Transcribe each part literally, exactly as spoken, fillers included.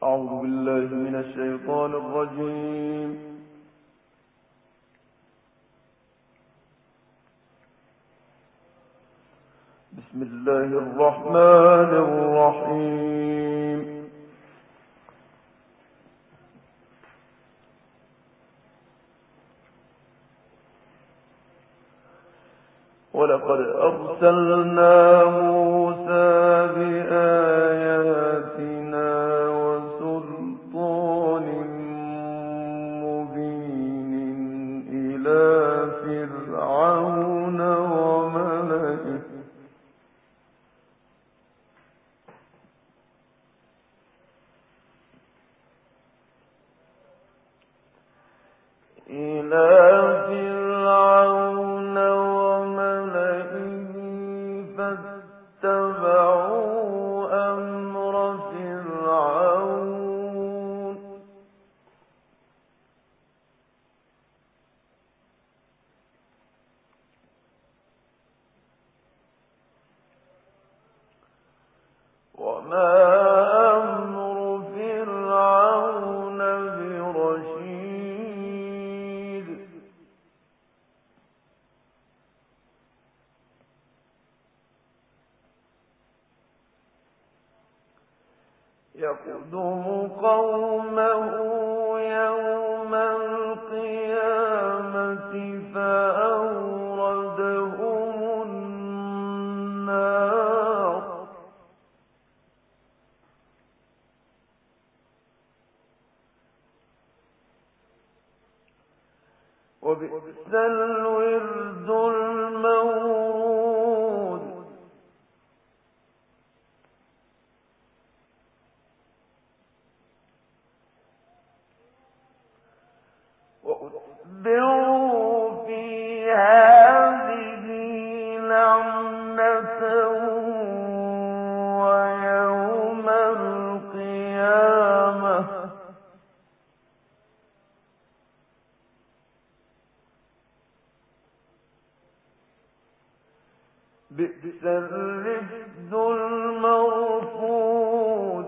أعوذ بالله من الشيطان الرجيم. بسم الله الرحمن الرحيم. ولقد أرسلنا موسى بآياتنا وسلطان مبين إلى فرعون وملئه إلى فرعون فاتبعوا أمر فرعون وما أمر فرعون برشيد يقدم قومه يوم القيامة فأوردهم النار وبئس الورد المورود وأتبعوا في هذه لعنة ويوم القيامة بئس الرفد المرفود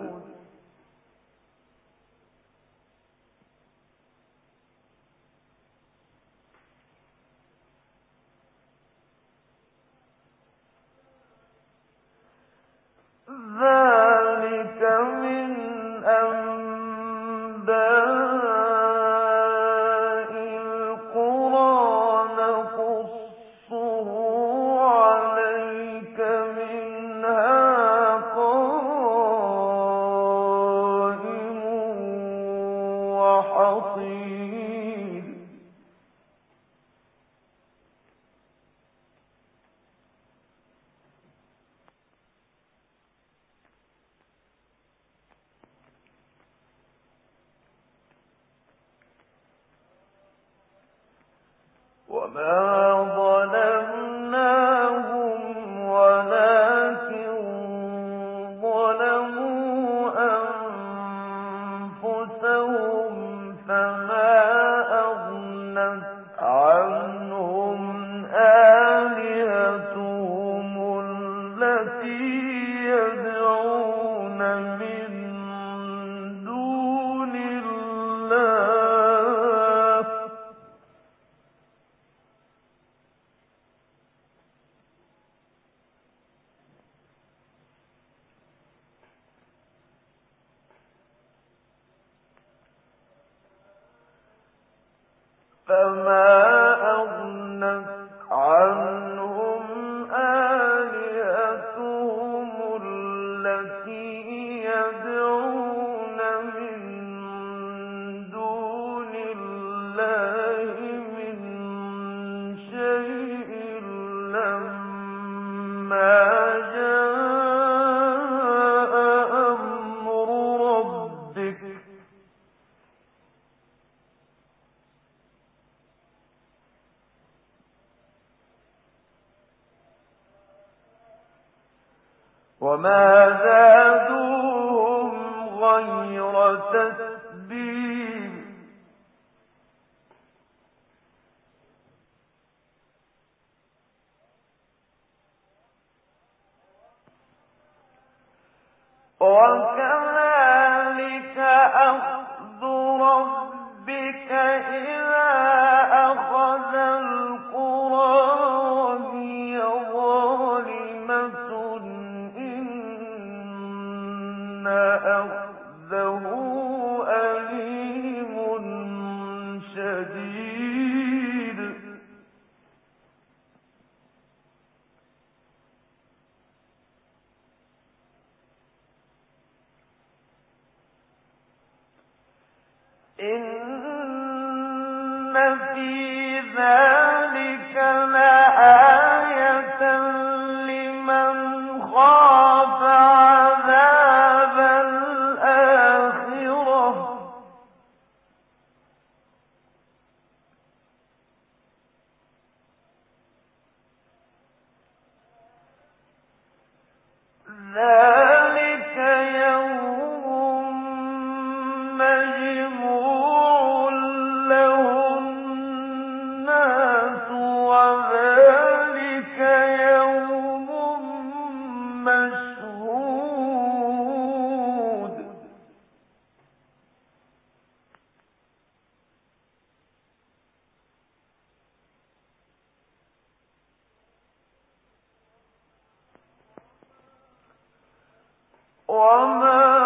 ذلك من أنباء القرى نقصه عليك منها قائم وحصيد وما ظلمناهم ولكن ظلموا أنفسهم فما أغنت عنهم آلهتهم التي يدعون من دون الله فما أغنت عنهم آلهتهم التي يدعون من دون الله من شيء لما جاء أمر ربك وما زادوهم غير تتبيب وكذلك أخذه أليم شديد. إن في ذلك لآية لمن خاف عذاب الآخرة. ذلك يوم مجموع له الناس وذلك يوم مشهود. وما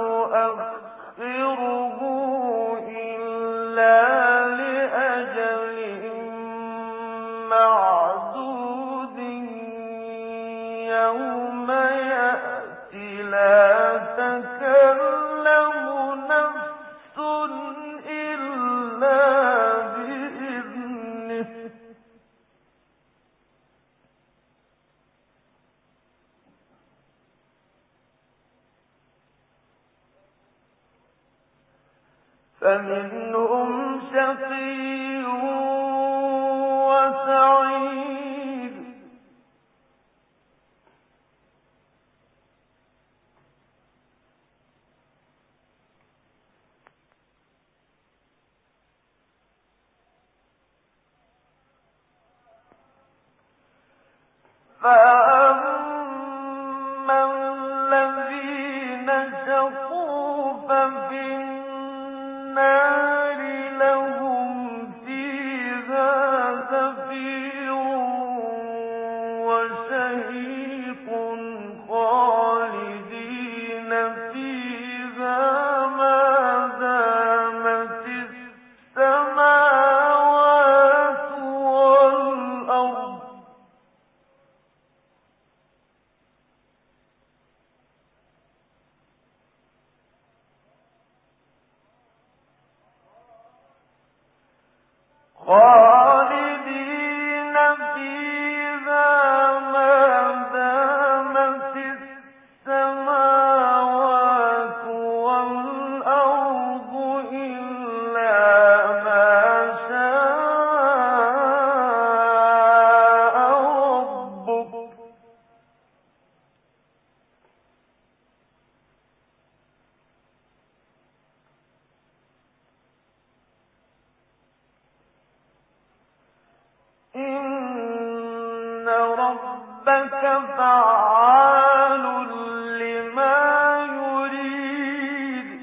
نؤخره إلا لأجل معدود يوم يأتي لا تكلم نفس إلا بإذنه. فمنهم شقي وسعيد. فأما الذين شقوا ففي النار لهم فيها زفير وشهيق خالدين فيها ما دامت السماوات والأرض. خالدين فيها ما دامت السماوات والأرض إلا ما شاء ربك. إن ربك فعال لما يريد.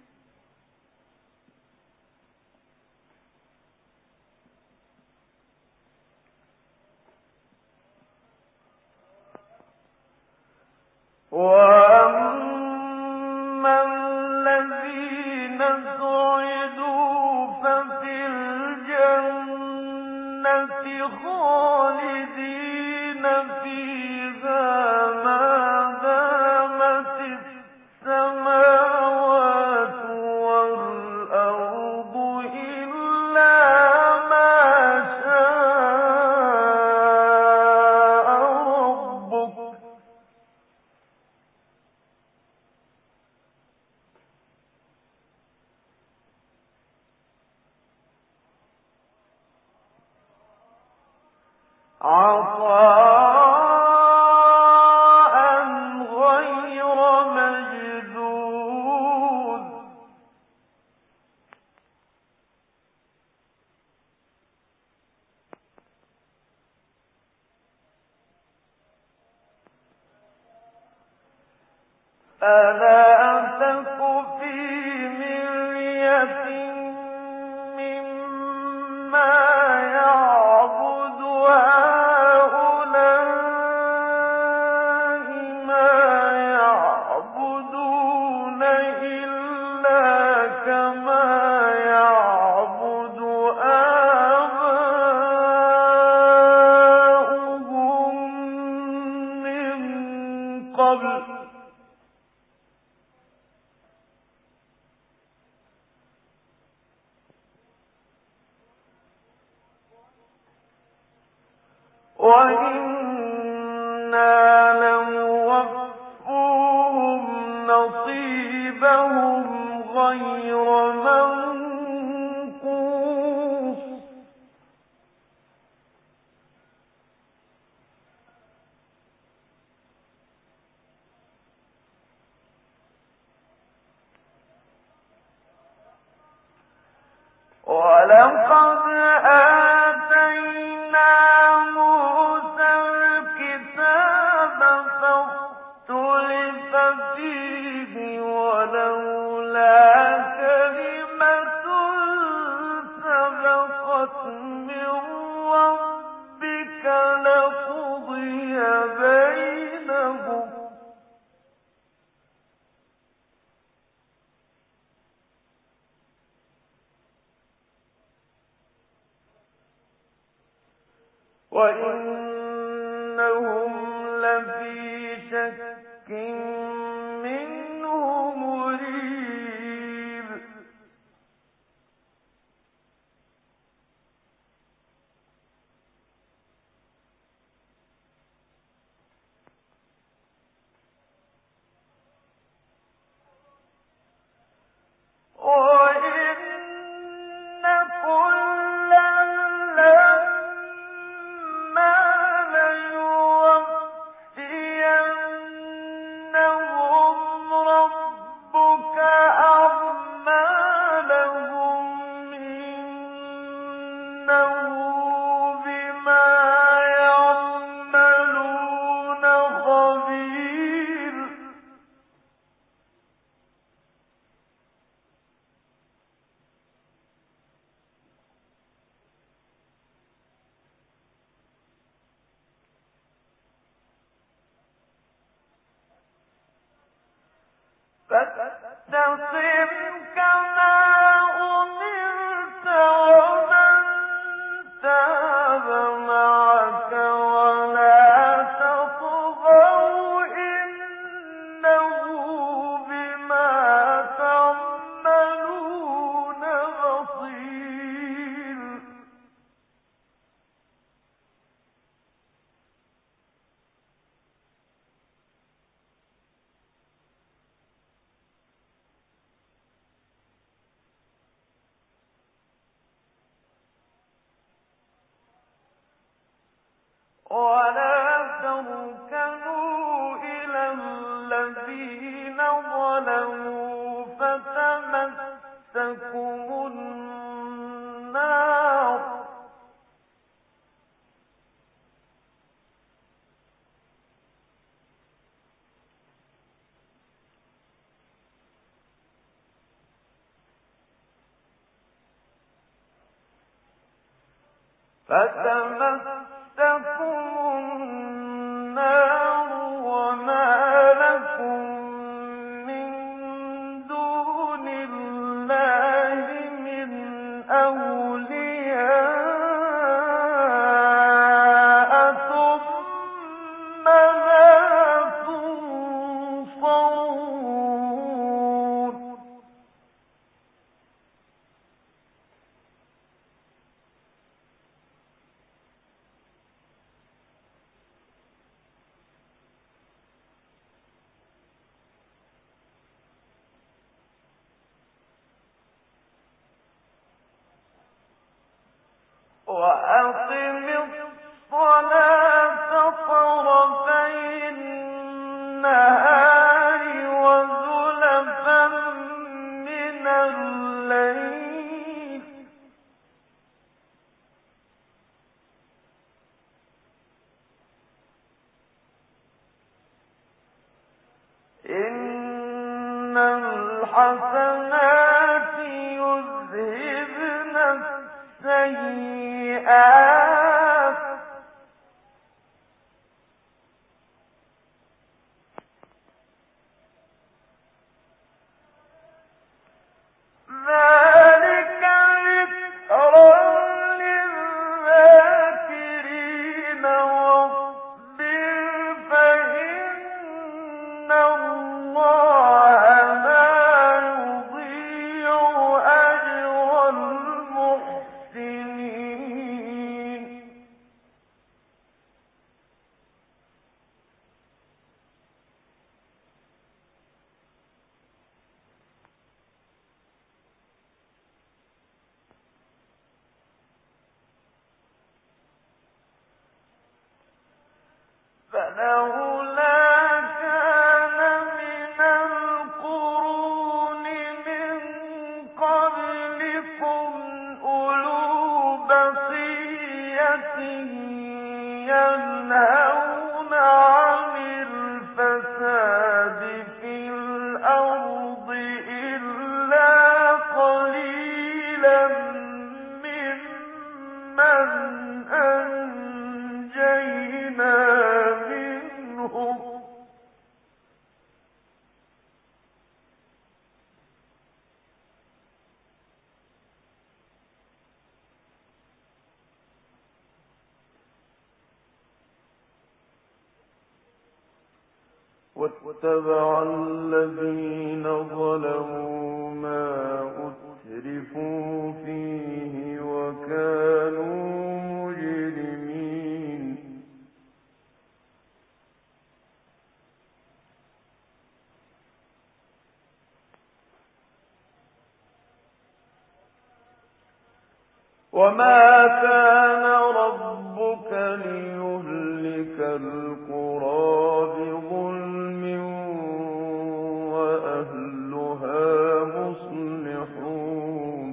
وأما الذين سعدوا ففي الجنة خالدين فيها ما دامت السماوات والأرض إلا ما شاء ربك. عطاء غير مجذوذ. فلا تك في مرية مما يعبد هؤلاء ما يعبدون وإنهم لفي شك منه مريب. فاستقم كما أمرت ومن تاب معك ولا تطغوا إنه بما تعملون بصير. ولا تركنوا إلى الذين ظلموا فتمسكم النار فتمسكم النار وما لكم من دون الله من أولياء ثم لا تنصرون. وأقم الصلاة طرفي النهار وزلفا من الليل إن الحسنات يذهبن السيئات واتبع الذين ظلموا ما أترفوا فيه وكانوا مجرمين وما كان ربك ليهلك القرى بظلم وأهلها مصلحون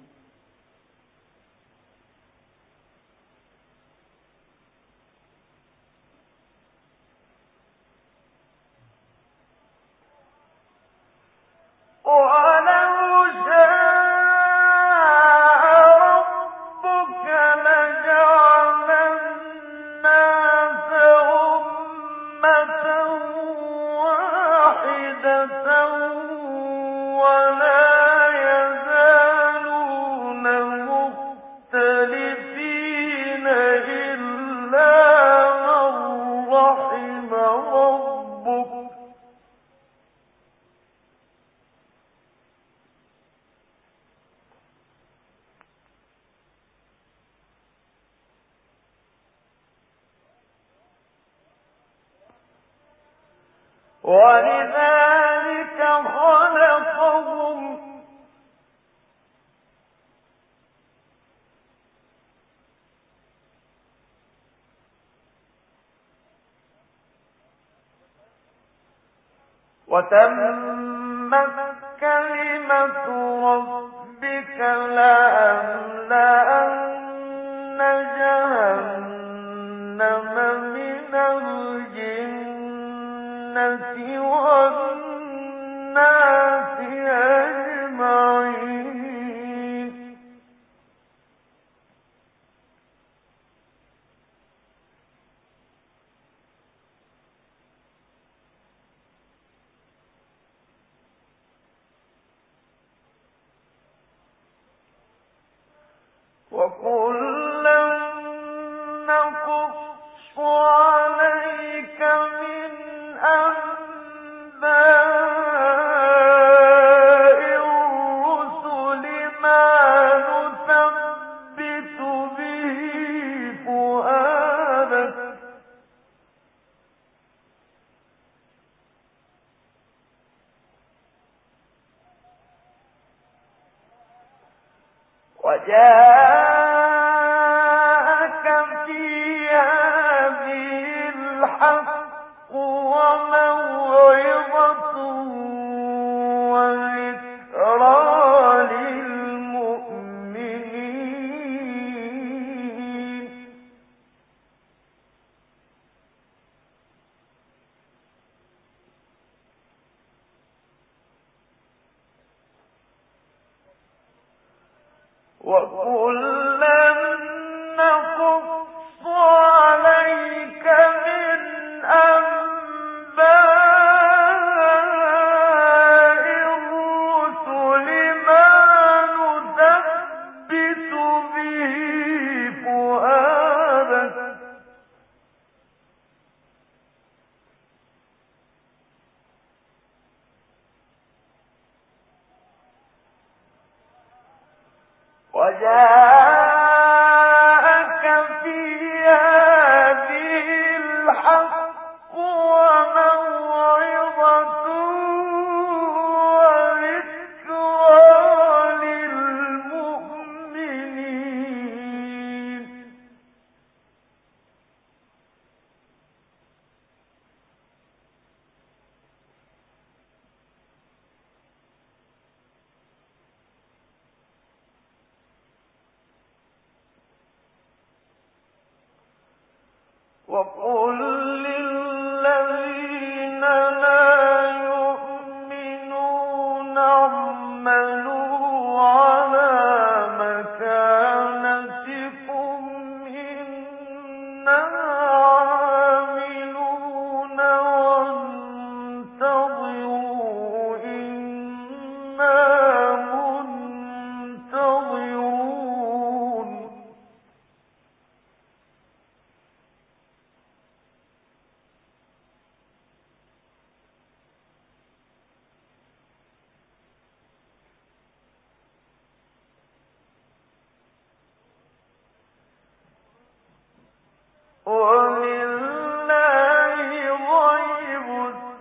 ولذلك خلقهم وتمت كلمة ربك لأملأن جهنم من الجنة والناس أجمعين وكلا نقص عليك من أنباء الرسل ما نثبت به فؤادك وجاءك في هذه الحق وموعظة وذكرى للمؤمنين وكلا نقص عليك من أنباء الرسل ما نثبت به فؤادك وجاءك في هذه الحق وموعظة وذكرى للمؤمنين وقل للذين لا يؤمنون اعملوا على مكانتكم إنا عاملون وانتظروا إنا منتظرون ولله غيب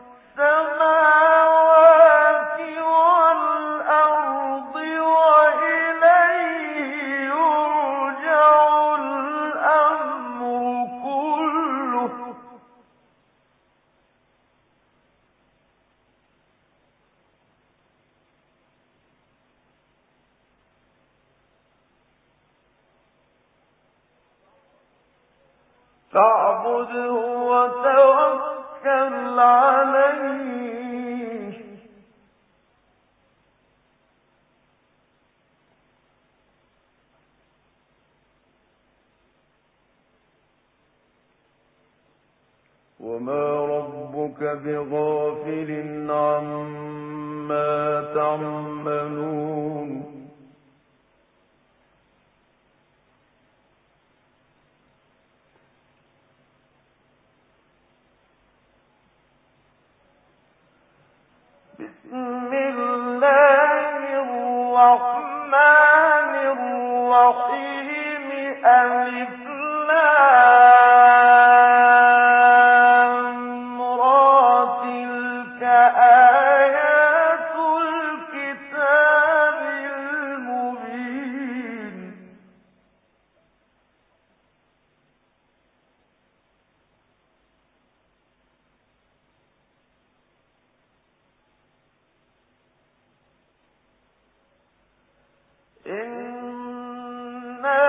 السماوات والأرض وإليه يرجع الأمر كله فاعبده وتوكل عليه وما ربك بغافل عما تعملون بسم الله الرحمن الرحيم ألف لام را تلك آيات الكتاب المبين إنا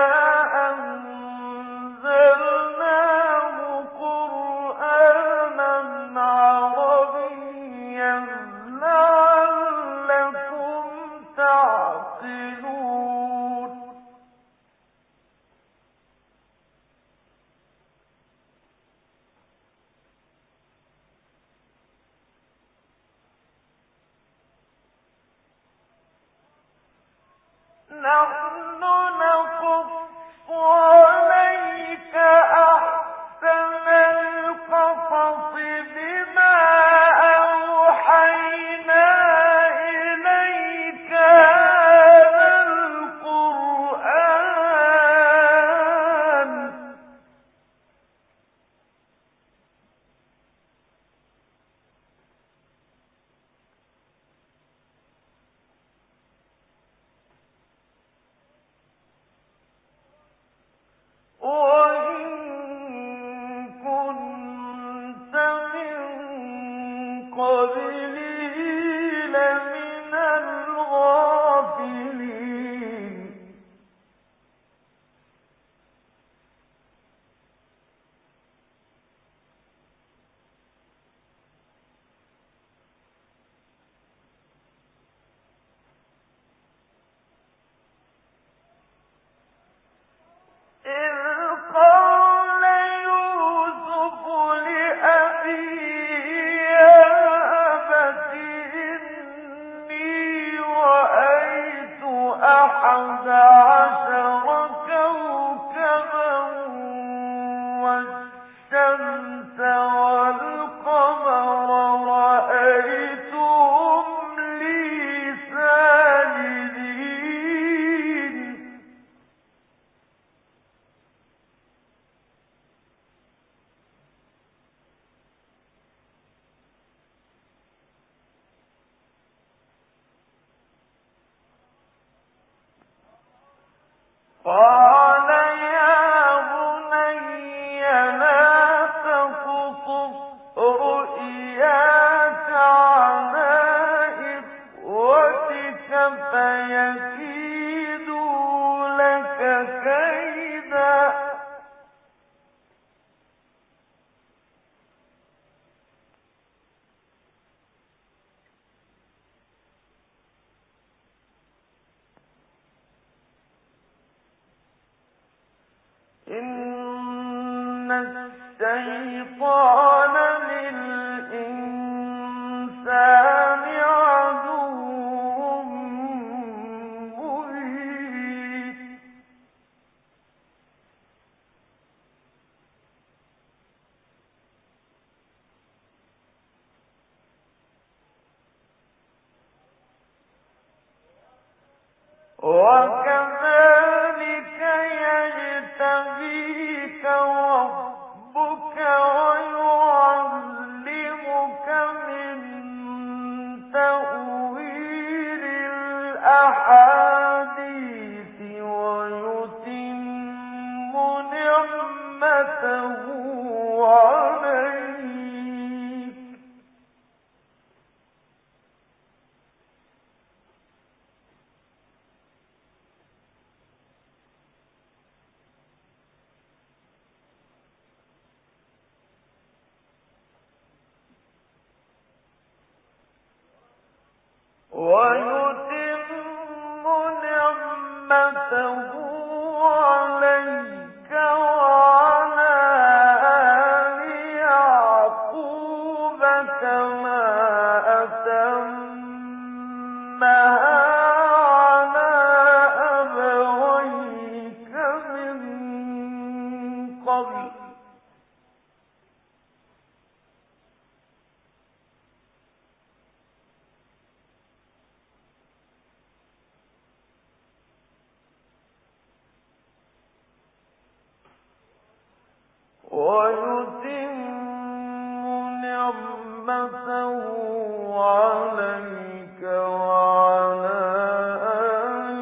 أنزلناه قرآنا عربيا لعلكم تعقلون نحن نقص عليك أحسن القصص بما أوحينا إليك هذا القرآن وإن كنت من قبله لمن الغافلين إذ قال يوسف لأبيه يا أبت إني رأيت أحد عشر كوكبا والشمس والقمر رأيتهم لي ساجدين قال يا بني لا تقصص رؤياك على إخوتك فيكيدوا لك كيدا الشيطان للإنسان عدو مبين وكذلك يجتبيك ربك ويعلمك من تأويل الأحاديث ويتم نعمته عليك ويتم نعمته عليك وعلى آل يعقوب كما أتمها على أبويك من قبل ويتم نعمته عليك وعلى آل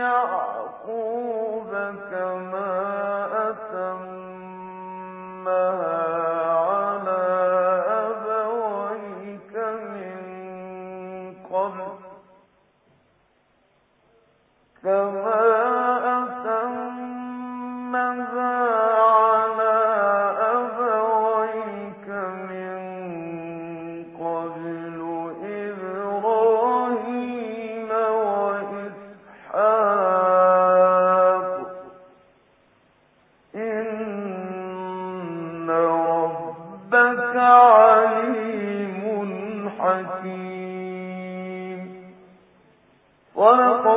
يعقوب كما أتمها على أبويك من قبل كما أتمها عليم حكيم.